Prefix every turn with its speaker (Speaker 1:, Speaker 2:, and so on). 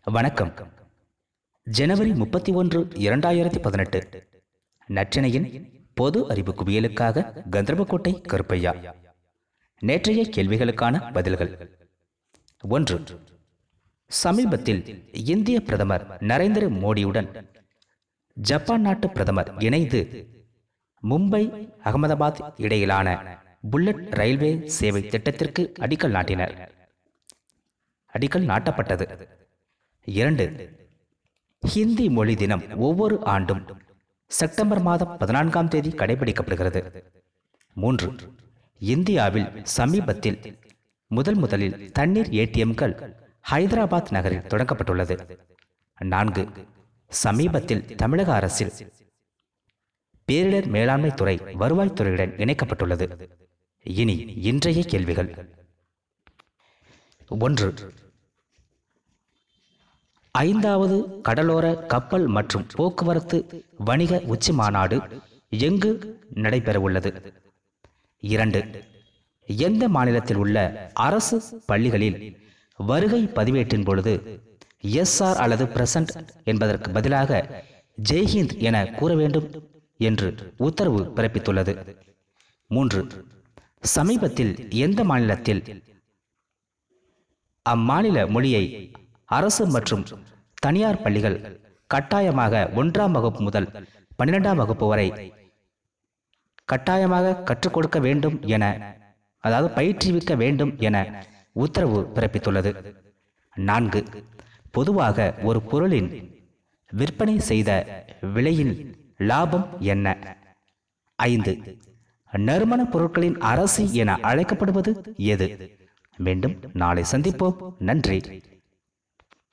Speaker 1: வணக்கம். ஜனவரி 31, 2018. நற்றினையின் பொது அறிவு குவியலுக்காக கந்தர்வக்கோட்டை கருப்பையா. நேற்றைய கேள்விகளுக்கான பதில்கள். 1. சமீபத்தில் இந்திய பிரதமர் நரேந்திர மோடியுடன் ஜப்பான் நாட்டு பிரதமர் இணைந்து மும்பை அகமதாபாத் இடையிலான புல்லட் ரயில்வே சேவை திட்டத்திற்கு அடிக்கல் நாட்டினர். அடிக்கல் நாட்டப்பட்டது. 2. ஹிந்தி மொழி தினம் ஒவ்வொரு ஆண்டும் செப்டம்பர் மாதம் 14ஆம் தேதி கடைபிடிக்கப்படுகிறது. 3. இந்தியாவில் சமீபத்தில் முதலில் தண்ணீர் ஏடிஎம்கள் ஹைதராபாத் நகரில் தொடங்கப்பட்டுள்ளது. 4. சமீபத்தில் தமிழக அரசில் பேரிடர் மேலாண்மை துறை வருவாய்த்துறையுடன் இணைக்கப்பட்டுள்ளது. இனி இன்றைய கேள்விகள். 1. 5வது கடலோர கப்பல் மற்றும் போக்குவரத்து வணிக உச்சி மாநாடு எங்கு நடைபெறவுள்ளது? 2. எந்த மாநிலத்தில் உள்ள அரசு பள்ளிகளில் வருகை பதிவேட்டின் பொழுது SR அல்லது பிரசன்ட் என்பதற்கு பதிலாக ஜெய்ஹிந்த் என கூற வேண்டும் என்று உத்தரவு பிறப்பித்துள்ளது? 3. சமீபத்தில் எந்த மாநிலத்தில் அம்மாநில மொழியை அரசு மற்றும் தனியார் பள்ளிகள் கட்டாயமாக 1ஆம் வகுப்பு முதல் 12ஆம் வகுப்பு வரை கட்டாயமாக கற்றுக் கொடுக்க வேண்டும் என, அதாவது பயிற்றுவிக்க வேண்டும் என உத்தரவு பிறப்பித்துள்ளது? 4. பொதுவாக ஒரு பொருளின் விற்பனை செய்த விலையின் லாபம் என்ன? 5. நறுமண பொருட்களின் அரசி என அழைக்கப்படுவது எது? மீண்டும் நாளை சந்திப்போம். நன்றி.